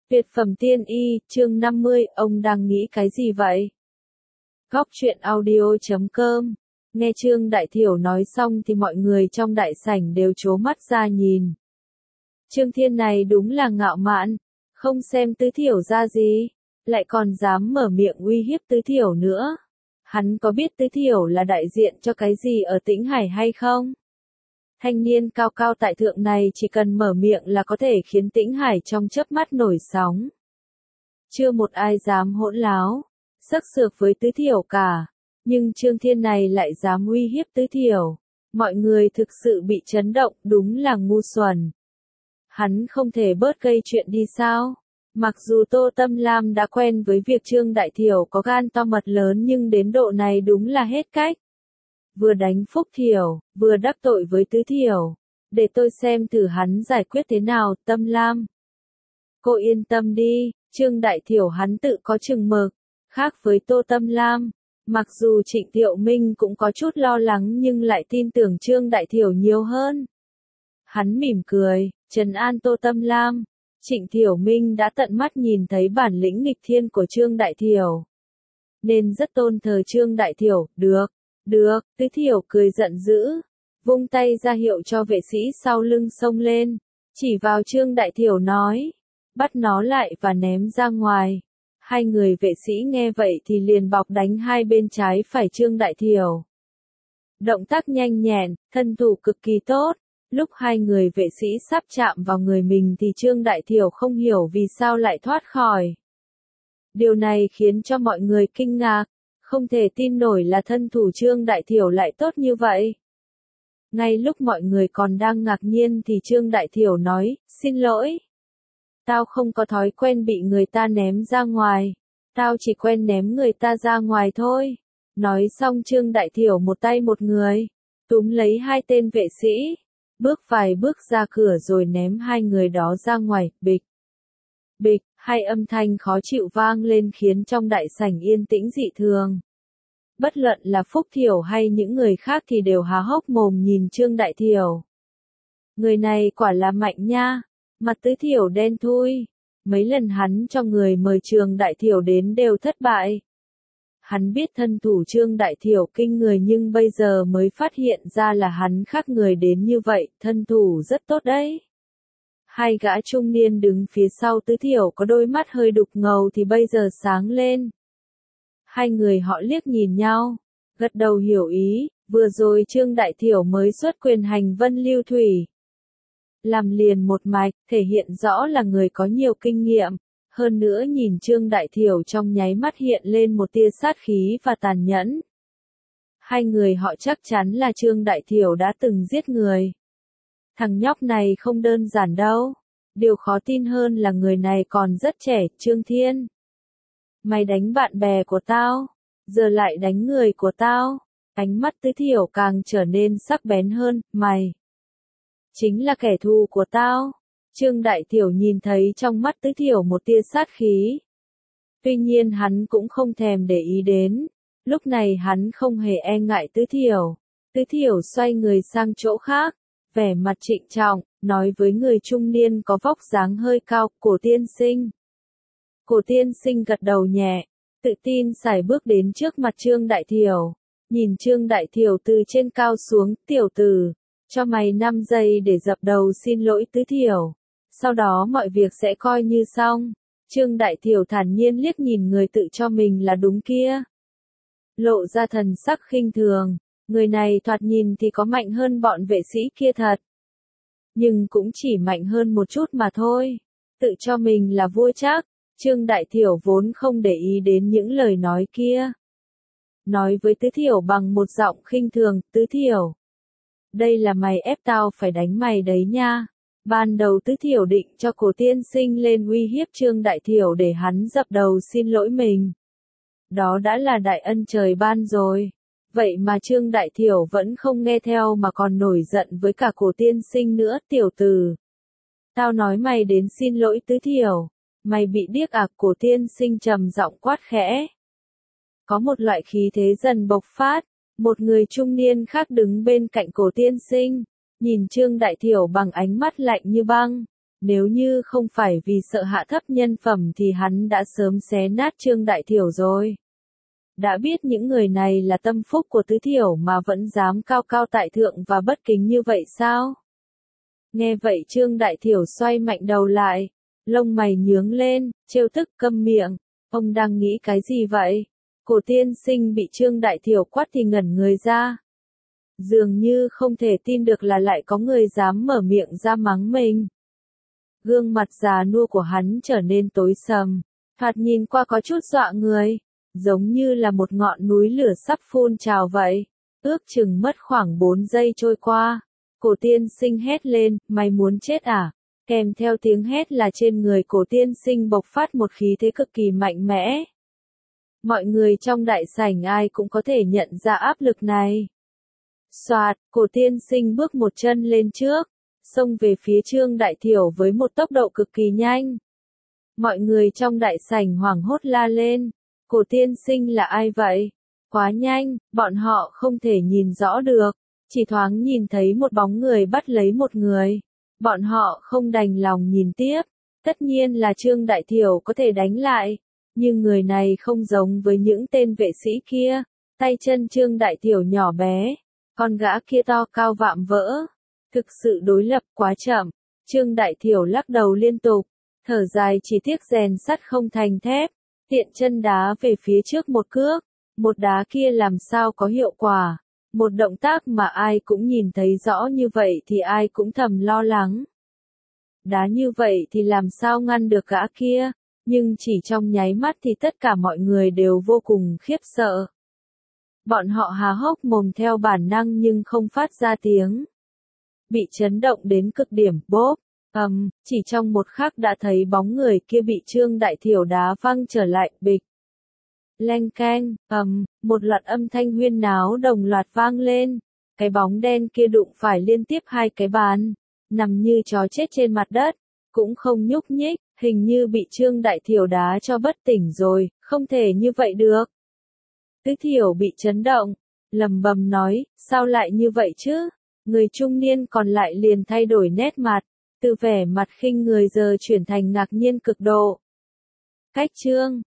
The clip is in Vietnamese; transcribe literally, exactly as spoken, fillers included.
Tuyệt phẩm tiên y, chương năm mươi, ông đang nghĩ cái gì vậy? Góc truyện audio chấm com. Nghe Trương Đại Thiểu nói xong thì mọi người trong đại sảnh đều trố mắt ra nhìn. Trương Thiên này đúng là ngạo mạn, không xem Tứ Thiểu ra gì, lại còn dám mở miệng uy hiếp Tứ Thiểu nữa. Hắn có biết Tứ Thiểu là đại diện cho cái gì ở Tĩnh Hải hay không? Thanh niên cao cao tại thượng này chỉ cần mở miệng là có thể khiến Tĩnh Hải trong chớp mắt nổi sóng. Chưa một ai dám hỗn láo, xắc xược với Tứ Thiểu cả, nhưng Trương Thiên này lại dám uy hiếp Tứ Thiểu. Mọi người thực sự bị chấn động, đúng là ngu xuẩn. Hắn không thể bớt gây chuyện đi sao? Mặc dù Tô Tâm Lam đã quen với việc Trương Đại Thiểu có gan to mật lớn nhưng đến độ này đúng là hết cách. Vừa đánh Phúc Thiểu, vừa đắc tội với Tứ Thiểu. Để tôi xem thử hắn giải quyết thế nào, Tâm Lam. Cô yên tâm đi, Trương Đại Thiểu hắn tự có chừng mực. Khác với Tô Tâm Lam, mặc dù Trịnh Thiệu Minh cũng có chút lo lắng nhưng lại tin tưởng Trương Đại Thiểu nhiều hơn. Hắn mỉm cười, trấn an Tô Tâm Lam. Trịnh Thiệu Minh đã tận mắt nhìn thấy bản lĩnh nghịch thiên của Trương Đại Thiểu, nên rất tôn thờ Trương Đại Thiểu. Được, được, Tứ Thiểu cười giận dữ, vung tay ra hiệu cho vệ sĩ sau lưng xông lên, chỉ vào Trương Đại Thiểu nói, bắt nó lại và ném ra ngoài. Hai người vệ sĩ nghe vậy thì liền bọc đánh hai bên trái phải Trương Đại Thiểu. Động tác nhanh nhẹn, thân thủ cực kỳ tốt. Lúc hai người vệ sĩ sắp chạm vào người mình thì Trương Đại Thiểu không hiểu vì sao lại thoát khỏi. Điều này khiến cho mọi người kinh ngạc, không thể tin nổi là thân thủ Trương Đại Thiểu lại tốt như vậy. Ngay lúc mọi người còn đang ngạc nhiên thì Trương Đại Thiểu nói, xin lỗi. Tao không có thói quen bị người ta ném ra ngoài. Tao chỉ quen ném người ta ra ngoài thôi. Nói xong Trương Đại Thiểu một tay một người, túm lấy hai tên vệ sĩ, bước vài bước ra cửa rồi ném hai người đó ra ngoài, bịch. Bịch, hai âm thanh khó chịu vang lên khiến trong đại sảnh yên tĩnh dị thường. Bất luận là Phúc Thiểu hay những người khác thì đều há hốc mồm nhìn Trương Đại Thiểu. Người này quả là mạnh nha, mặt Tứ Thiểu đen thui. Mấy lần hắn cho người mời Trương Đại Thiểu đến đều thất bại. Hắn biết thân thủ Trương Đại Thiểu kinh người nhưng bây giờ mới phát hiện ra là hắn khác người đến như vậy, thân thủ rất tốt đấy. Hai gã trung niên đứng phía sau Tứ Thiểu có đôi mắt hơi đục ngầu thì bây giờ sáng lên. Hai người họ liếc nhìn nhau, gật đầu hiểu ý, vừa rồi Trương Đại Thiểu mới xuất quyền hành Vân Lưu Thủy. Làm liền một mạch, thể hiện rõ là người có nhiều kinh nghiệm. Hơn nữa nhìn Trương Đại Thiểu trong nháy mắt hiện lên một tia sát khí và tàn nhẫn. Hai người họ chắc chắn là Trương Đại Thiểu đã từng giết người. Thằng nhóc này không đơn giản đâu. Điều khó tin hơn là người này còn rất trẻ, Trương Thiên. Mày đánh bạn bè của tao, giờ lại đánh người của tao. Ánh mắt Tứ Thiểu càng trở nên sắc bén hơn, mày chính là kẻ thù của tao. Trương Đại Thiểu nhìn thấy trong mắt Tứ Thiểu một tia sát khí. Tuy nhiên hắn cũng không thèm để ý đến. Lúc này hắn không hề e ngại Tứ Thiểu. Tứ Thiểu xoay người sang chỗ khác, vẻ mặt trịnh trọng, nói với người trung niên có vóc dáng hơi cao, Cổ tiên sinh. Cổ tiên sinh gật đầu nhẹ, tự tin sải bước đến trước mặt Trương Đại Thiểu. Nhìn Trương Đại Thiểu từ trên cao xuống, tiểu tử, cho mày năm giây để dập đầu xin lỗi Tứ Thiểu. Sau đó mọi việc sẽ coi như xong. Trương Đại Thiểu thản nhiên liếc nhìn người tự cho mình là đúng kia, lộ ra thần sắc khinh thường. Người này thoạt nhìn thì có mạnh hơn bọn vệ sĩ kia thật, nhưng cũng chỉ mạnh hơn một chút mà thôi. Tự cho mình là vua chắc. Trương Đại Thiểu vốn không để ý đến những lời nói kia, nói với Tứ Thiểu bằng một giọng khinh thường, Tứ Thiểu, đây là mày ép tao phải đánh mày đấy nha. Ban đầu Tứ Thiểu định cho Cổ tiên sinh lên uy hiếp Trương Đại Thiểu để hắn dập đầu xin lỗi mình. Đó đã là đại ân trời ban rồi. Vậy mà Trương Đại Thiểu vẫn không nghe theo mà còn nổi giận với cả Cổ tiên sinh nữa, tiểu tử. Tao nói mày đến xin lỗi Tứ Thiểu. Mày bị điếc à? Cổ tiên sinh trầm giọng quát khẽ. Có một loại khí thế dần bộc phát. Một người trung niên khác đứng bên cạnh Cổ tiên sinh, nhìn Trương Đại Thiểu bằng ánh mắt lạnh như băng. Nếu như không phải vì sợ hạ thấp nhân phẩm thì hắn đã sớm xé nát Trương Đại Thiểu rồi. Đã biết những người này là tâm phúc của Tứ Thiểu mà vẫn dám cao cao tại thượng và bất kính như vậy sao? Nghe vậy Trương Đại Thiểu xoay mạnh đầu lại, lông mày nhướng lên, trêu tức câm miệng, ông đang nghĩ cái gì vậy? Cổ tiên sinh bị Trương Đại Thiểu quát thì ngẩn người ra. Dường như không thể tin được là lại có người dám mở miệng ra mắng mình. Gương mặt già nua của hắn trở nên tối sầm, thoạt nhìn qua có chút dọa người, giống như là một ngọn núi lửa sắp phun trào vậy. Ước chừng mất khoảng bốn giây trôi qua, cổ tiên sinh hét lên, mày muốn chết à? Kèm theo tiếng hét là trên người cổ tiên sinh bộc phát một khí thế cực kỳ mạnh mẽ. Mọi người trong đại sảnh ai cũng có thể nhận ra áp lực này. Soạt, cổ tiên sinh bước một chân lên trước, xông về phía Trương Đại Thiểu với một tốc độ cực kỳ nhanh. Mọi người trong đại sảnh hoảng hốt la lên, cổ tiên sinh là ai vậy? Quá nhanh, bọn họ không thể nhìn rõ được, chỉ thoáng nhìn thấy một bóng người bắt lấy một người. Bọn họ không đành lòng nhìn tiếp, tất nhiên là Trương Đại Thiểu có thể đánh lại, nhưng người này không giống với những tên vệ sĩ kia, tay chân Trương Đại Thiểu nhỏ bé, con gã kia to cao vạm vỡ. Thực sự đối lập quá chậm, Trương Đại Thiểu lắc đầu liên tục, thở dài chỉ tiếc rèn sắt không thành thép, tiện chân đá về phía trước một cước, một đá kia làm sao có hiệu quả, một động tác mà ai cũng nhìn thấy rõ như vậy thì ai cũng thầm lo lắng. Đá như vậy thì làm sao ngăn được gã kia, nhưng chỉ trong nháy mắt thì tất cả mọi người đều vô cùng khiếp sợ. Bọn họ há hốc mồm theo bản năng nhưng không phát ra tiếng. Bị chấn động đến cực điểm, bốp, ầm, um, chỉ trong một khắc đã thấy bóng người kia bị Trương Đại Thiểu đá văng trở lại, bịch. Leng keng, ầm, um, một loạt âm thanh huyên náo đồng loạt vang lên, cái bóng đen kia đụng phải liên tiếp hai cái bàn, nằm như chó chết trên mặt đất, cũng không nhúc nhích, hình như bị Trương Đại Thiểu đá cho bất tỉnh rồi, không thể như vậy được. Tứ Thiểu bị chấn động, lầm bầm nói, sao lại như vậy chứ? Người trung niên còn lại liền thay đổi nét mặt, từ vẻ mặt khinh người giờ chuyển thành ngạc nhiên cực độ. Cách Trương,